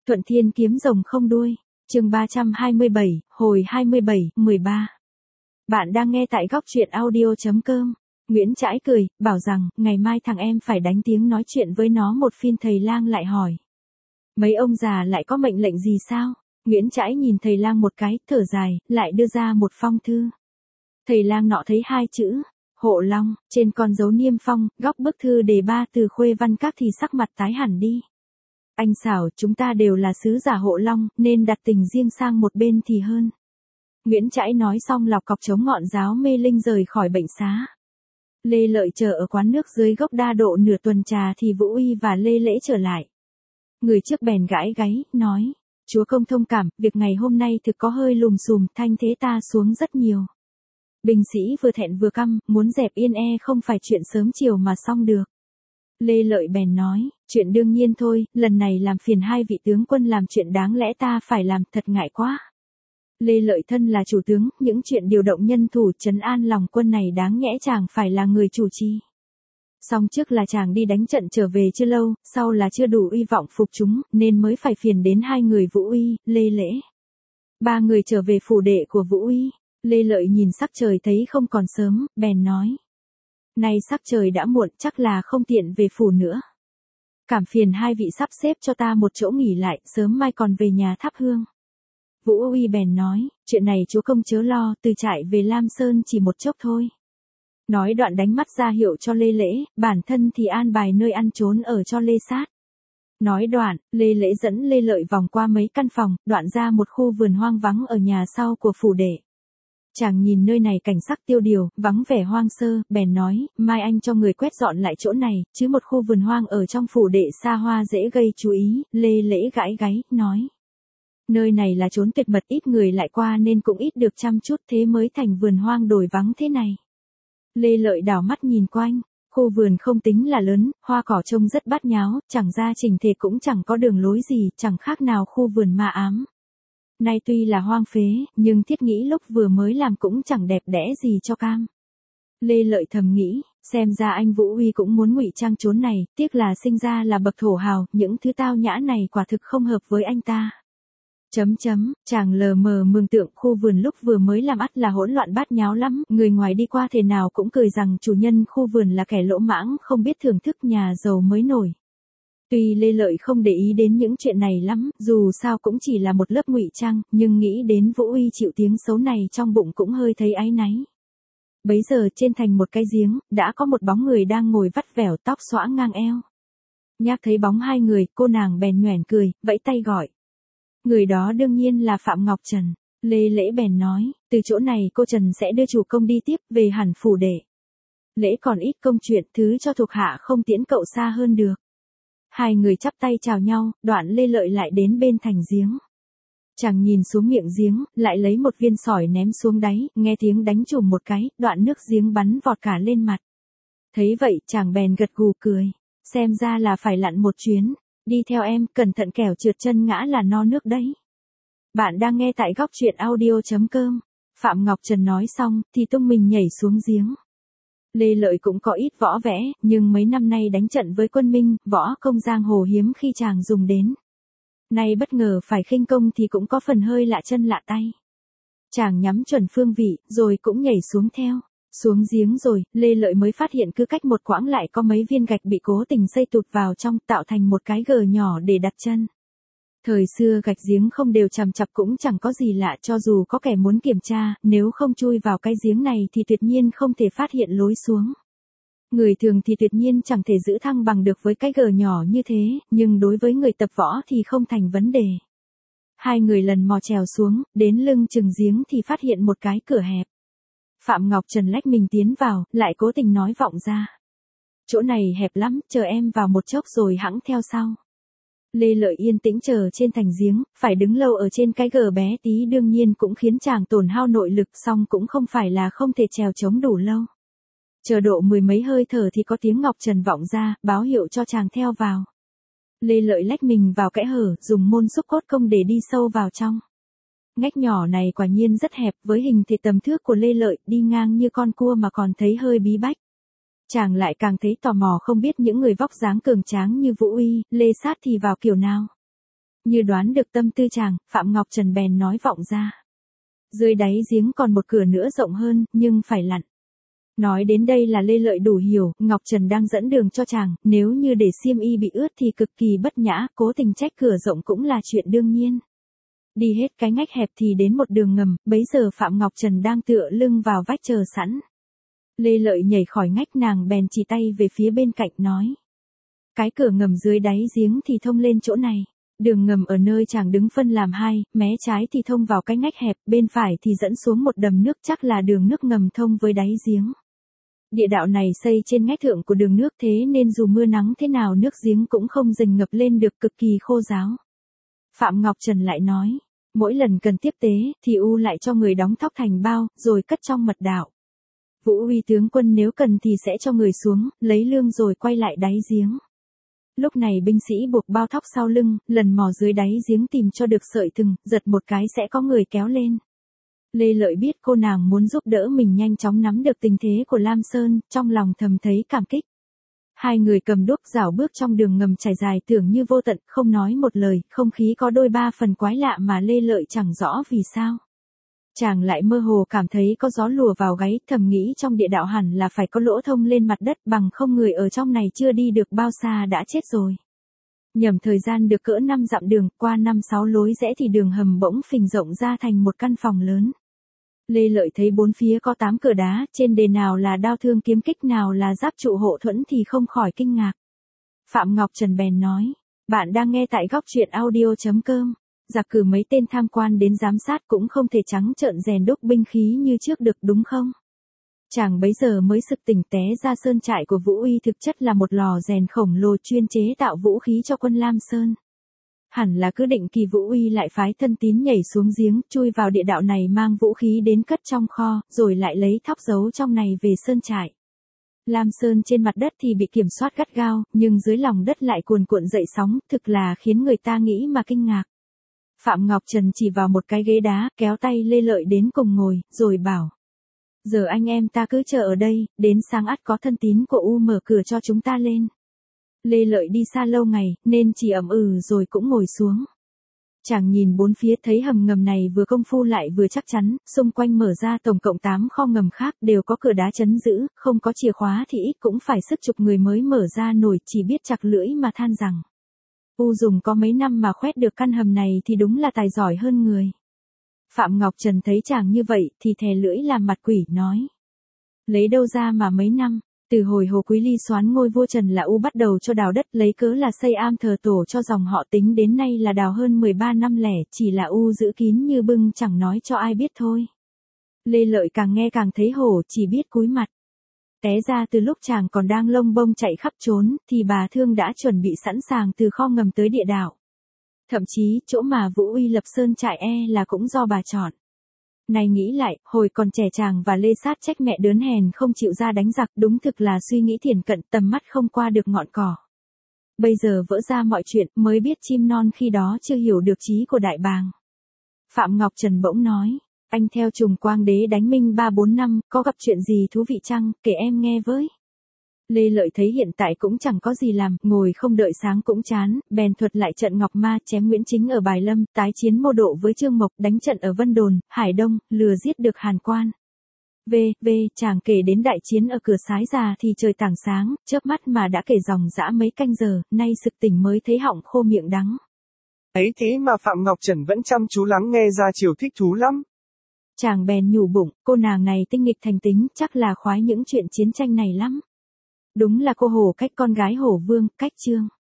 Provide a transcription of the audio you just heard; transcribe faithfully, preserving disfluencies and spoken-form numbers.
Thuận Thiên kiếm rồng không đuôi. Chương ba trăm hai mươi bảy, hồi hai mươi bảy, mười ba. Bạn đang nghe tại góc truyện audio chấm com. Nguyễn Trãi cười, bảo rằng, ngày mai thằng em phải đánh tiếng nói chuyện với nó một phiên. Thầy lang lại hỏi. Mấy ông già lại có mệnh lệnh gì sao? Nguyễn Trãi nhìn thầy lang một cái, thở dài, lại đưa ra một phong thư. Thầy lang nọ thấy hai chữ, Hộ Long, trên con dấu niêm phong, góc bức thư đề ba từ Khuê Văn Các thì sắc mặt tái hẳn đi. Anh xảo, chúng ta đều là sứ giả Hộ Long, nên đặt tình riêng sang một bên thì hơn. Nguyễn Trãi nói xong lọc cọc chống ngọn giáo mê linh rời khỏi bệnh xá. Lê Lợi chờ ở quán nước dưới gốc đa độ nửa tuần trà thì Vũ Uy và Lê Lễ trở lại. Người trước bèn gãi gáy, nói, chúa công thông cảm, việc ngày hôm nay thực có hơi lùm xùm, thanh thế ta xuống rất nhiều. Binh sĩ vừa thẹn vừa căm, muốn dẹp yên e không phải chuyện sớm chiều mà xong được. Lê Lợi bèn nói, chuyện đương nhiên thôi, lần này làm phiền hai vị tướng quân làm chuyện đáng lẽ ta phải làm, thật ngại quá. Lê Lợi thân là chủ tướng, những chuyện điều động nhân thủ trấn an lòng quân này đáng nhẽ chàng phải là người chủ trì. Song trước là chàng đi đánh trận trở về chưa lâu, sau là chưa đủ uy vọng phục chúng, nên mới phải phiền đến hai người Vũ Uy, Lê Lễ. Ba người trở về phủ đệ của Vũ Uy, Lê Lợi nhìn sắc trời thấy không còn sớm, bèn nói. Nay sắc trời đã muộn, chắc là không tiện về phủ nữa. Cảm phiền hai vị sắp xếp cho ta một chỗ nghỉ lại, sớm mai còn về nhà thắp hương. Vũ Uy bèn nói, chuyện này chúa công chớ lo, từ trại về Lam Sơn chỉ một chốc thôi. Nói đoạn đánh mắt ra hiệu cho Lê Lễ, bản thân thì an bài nơi ăn trốn ở cho Lê Sát. Nói đoạn, Lê Lễ dẫn Lê Lợi vòng qua mấy căn phòng, đoạn ra một khu vườn hoang vắng ở nhà sau của phủ đệ. Chàng nhìn nơi này cảnh sắc tiêu điều, vắng vẻ hoang sơ, bèn nói, mai anh cho người quét dọn lại chỗ này, chứ một khu vườn hoang ở trong phủ đệ xa hoa dễ gây chú ý. Lê Lễ gãi gáy, nói. Nơi này là chốn tuyệt mật, ít người lại qua nên cũng ít được chăm chút, thế mới thành vườn hoang đồi vắng thế này. Lê Lợi đảo mắt nhìn quanh, khu vườn không tính là lớn, hoa cỏ trông rất bát nháo, chẳng ra chỉnh thể cũng chẳng có đường lối gì, chẳng khác nào khu vườn ma ám. Nay tuy là hoang phế, nhưng thiết nghĩ lúc vừa mới làm cũng chẳng đẹp đẽ gì cho cam. Lê Lợi thầm nghĩ, xem ra anh Vũ Uy cũng muốn ngụy trang chốn này, tiếc là sinh ra là bậc thổ hào, những thứ tao nhã này quả thực không hợp với anh ta. Chấm chấm, chàng lờ mờ mường tượng khu vườn lúc vừa mới làm ắt là hỗn loạn bát nháo lắm, người ngoài đi qua thể nào cũng cười rằng chủ nhân khu vườn là kẻ lỗ mãng, không biết thưởng thức nhà giàu mới nổi. Tuy Lê Lợi không để ý đến những chuyện này lắm, dù sao cũng chỉ là một lớp ngụy trang, nhưng nghĩ đến Vũ Uy chịu tiếng xấu này trong bụng cũng hơi thấy áy náy. Bấy giờ trên thành một cái giếng, đã có một bóng người đang ngồi vắt vẻo, tóc xõa ngang eo. Nhác thấy bóng hai người, cô nàng bèn nhoẻn cười, vẫy tay gọi. Người đó đương nhiên là Phạm Ngọc Trần. Lê Lễ bèn nói, từ chỗ này cô Trần sẽ đưa chủ công đi tiếp về hẳn phủ đệ. Lễ còn ít công chuyện, thứ cho thuộc hạ không tiễn cậu xa hơn được. Hai người chắp tay chào nhau, đoạn Lê Lợi lại đến bên thành giếng. Chàng nhìn xuống miệng giếng, lại lấy một viên sỏi ném xuống đáy, nghe tiếng đánh chùm một cái, đoạn nước giếng bắn vọt cả lên mặt. Thấy vậy, chàng bèn gật gù cười, xem ra là phải lặn một chuyến. Đi theo em, cẩn thận kẻo trượt chân ngã là no nước đấy. Bạn đang nghe tại góc truyện audio chấm com. Phạm Ngọc Trần nói xong, thì tung mình nhảy xuống giếng. Lê Lợi cũng có ít võ vẽ, nhưng mấy năm nay đánh trận với quân Minh, võ công giang hồ hiếm khi chàng dùng đến. Nay bất ngờ phải khinh công thì cũng có phần hơi lạ chân lạ tay. Chàng nhắm chuẩn phương vị, rồi cũng nhảy xuống theo. Xuống giếng rồi, Lê Lợi mới phát hiện cứ cách một quãng lại có mấy viên gạch bị cố tình xây tụt vào trong, tạo thành một cái gờ nhỏ để đặt chân. Thời xưa gạch giếng không đều chằm chặp cũng chẳng có gì lạ, cho dù có kẻ muốn kiểm tra, nếu không chui vào cái giếng này thì tuyệt nhiên không thể phát hiện lối xuống. Người thường thì tuyệt nhiên chẳng thể giữ thăng bằng được với cái gờ nhỏ như thế, nhưng đối với người tập võ thì không thành vấn đề. Hai người lần mò trèo xuống, đến lưng chừng giếng thì phát hiện một cái cửa hẹp. Phạm Ngọc Trần lách mình tiến vào, lại cố tình nói vọng ra. Chỗ này hẹp lắm, chờ em vào một chốc rồi hẵng theo sau. Lê Lợi yên tĩnh chờ trên thành giếng, phải đứng lâu ở trên cái gờ bé tí đương nhiên cũng khiến chàng tổn hao nội lực, song cũng không phải là không thể trèo chống đủ lâu. Chờ độ mười mấy hơi thở thì có tiếng Ngọc Trần vọng ra, báo hiệu cho chàng theo vào. Lê Lợi lách mình vào kẽ hở, dùng môn xúc cốt công để đi sâu vào trong. Ngách nhỏ này quả nhiên rất hẹp, với hình thể tầm thước của Lê Lợi, đi ngang như con cua mà còn thấy hơi bí bách. Chàng lại càng thấy tò mò không biết những người vóc dáng cường tráng như Vũ Uy, Lê Sát thì vào kiểu nào. Như đoán được tâm tư chàng, Phạm Ngọc Trần bèn nói vọng ra. Dưới đáy giếng còn một cửa nữa rộng hơn, nhưng phải lặn. Nói đến đây là Lê Lợi đủ hiểu, Ngọc Trần đang dẫn đường cho chàng, nếu như để xiêm y bị ướt thì cực kỳ bất nhã, cố tình trách cửa rộng cũng là chuyện đương nhiên. Đi hết cái ngách hẹp thì đến một đường ngầm, bấy giờ Phạm Ngọc Trần đang tựa lưng vào vách chờ sẵn. Lê Lợi nhảy khỏi ngách, nàng bèn chỉ tay về phía bên cạnh nói. Cái cửa ngầm dưới đáy giếng thì thông lên chỗ này. Đường ngầm ở nơi chàng đứng phân làm hai, mé trái thì thông vào cái ngách hẹp, bên phải thì dẫn xuống một đầm nước, chắc là đường nước ngầm thông với đáy giếng. Địa đạo này xây trên ngách thượng của đường nước, thế nên dù mưa nắng thế nào nước giếng cũng không dình ngập lên được, cực kỳ khô ráo. Phạm Ngọc Trần lại nói, mỗi lần cần tiếp tế thì U lại cho người đóng thóc thành bao, rồi cất trong mật đạo. Vũ Uy tướng quân nếu cần thì sẽ cho người xuống, lấy lương rồi quay lại đáy giếng. Lúc này binh sĩ buộc bao thóc sau lưng, lần mò dưới đáy giếng tìm cho được sợi thừng, giật một cái sẽ có người kéo lên. Lê Lợi biết cô nàng muốn giúp đỡ mình nhanh chóng nắm được tình thế của Lam Sơn, trong lòng thầm thấy cảm kích. Hai người cầm đuốc rảo bước trong đường ngầm trải dài tưởng như vô tận, không nói một lời, không khí có đôi ba phần quái lạ mà Lê Lợi chẳng rõ vì sao. Chàng lại mơ hồ cảm thấy có gió lùa vào gáy, thầm nghĩ trong địa đạo hẳn là phải có lỗ thông lên mặt đất, bằng không người ở trong này chưa đi được bao xa đã chết rồi. Nhầm thời gian được cỡ năm dặm đường, qua năm sáu lối rẽ thì đường hầm bỗng phình rộng ra thành một căn phòng lớn. Lê Lợi thấy bốn phía có tám cửa đá, trên đề nào là đao thương kiếm kích, nào là giáp trụ hộ thuẫn thì không khỏi kinh ngạc. Phạm Ngọc Trần bèn nói, bạn đang nghe tại góc truyện audio chấm com. Giặc cử mấy tên tham quan đến giám sát cũng không thể trắng trợn rèn đúc binh khí như trước được đúng không? Chàng bấy giờ mới sực tỉnh, té ra sơn trại của Vũ Uy thực chất là một lò rèn khổng lồ chuyên chế tạo vũ khí cho quân Lam Sơn. Hẳn là cứ định kỳ Vũ Uy lại phái thân tín nhảy xuống giếng, chui vào địa đạo này mang vũ khí đến cất trong kho, rồi lại lấy thóc giấu trong này về sơn trại. Lam Sơn trên mặt đất thì bị kiểm soát gắt gao, nhưng dưới lòng đất lại cuồn cuộn dậy sóng, thực là khiến người ta nghĩ mà kinh ngạc. Phạm Ngọc Trần chỉ vào một cái ghế đá, kéo tay Lê Lợi đến cùng ngồi, rồi bảo. Giờ anh em ta cứ chờ ở đây, đến sáng ắt có thân tín của U mở cửa cho chúng ta lên. Lê Lợi đi xa lâu ngày, nên chỉ ậm ừ rồi cũng ngồi xuống. Chàng nhìn bốn phía thấy hầm ngầm này vừa công phu lại vừa chắc chắn, xung quanh mở ra tổng cộng tám kho ngầm khác đều có cửa đá chấn giữ, không có chìa khóa thì ít cũng phải sức chục người mới mở ra nổi, chỉ biết chặt lưỡi mà than rằng. U dùng có mấy năm mà khoét được căn hầm này thì đúng là tài giỏi hơn người. Phạm Ngọc Trần thấy chàng như vậy thì thè lưỡi làm mặt quỷ nói. Lấy đâu ra mà mấy năm, từ hồi Hồ Quý Ly soán ngôi vua Trần là U bắt đầu cho đào đất, lấy cớ là xây am thờ tổ cho dòng họ, tính đến nay là đào hơn mười ba năm lẻ, chỉ là U giữ kín như bưng chẳng nói cho ai biết thôi. Lê Lợi càng nghe càng thấy hổ, chỉ biết cúi mặt. Té ra từ lúc chàng còn đang lông bông chạy khắp trốn, thì bà Thương đã chuẩn bị sẵn sàng từ kho ngầm tới địa đạo. Thậm chí, chỗ mà Vũ Uy lập sơn trại e là cũng do bà chọn. Này nghĩ lại, hồi còn trẻ chàng và Lê Sát trách mẹ đớn hèn không chịu ra đánh giặc, đúng thực là suy nghĩ thiển cận, tầm mắt không qua được ngọn cỏ. Bây giờ vỡ ra mọi chuyện, mới biết chim non khi đó chưa hiểu được chí của đại bàng. Phạm Ngọc Trần bỗng nói. Anh theo Trùng Quang Đế đánh Minh ba bốn năm, có gặp chuyện gì thú vị chăng, kể em nghe với. Lê Lợi thấy hiện tại cũng chẳng có gì làm, ngồi không đợi sáng cũng chán, bèn thuật lại trận Ngọc Ma chém Nguyễn Chính ở Bài Lâm, tái chiến Mô Độ với Trương Mộc, đánh trận ở Vân Đồn, Hải Đông, lừa giết được Hàn Quan. V, V, chàng kể đến đại chiến ở cửa Sái Già thì trời tảng sáng, chớp mắt mà đã kể dòng dã mấy canh giờ, nay sực tỉnh mới thấy họng khô miệng đắng. Ấy thế mà Phạm Ngọc Trần vẫn chăm chú lắng nghe ra chiều thích thú lắm. Chàng bèn nhủ bụng, cô nàng này tinh nghịch thành tính, chắc là khoái những chuyện chiến tranh này lắm. Đúng là cô Hổ cách con gái Hổ Vương, cách Trương.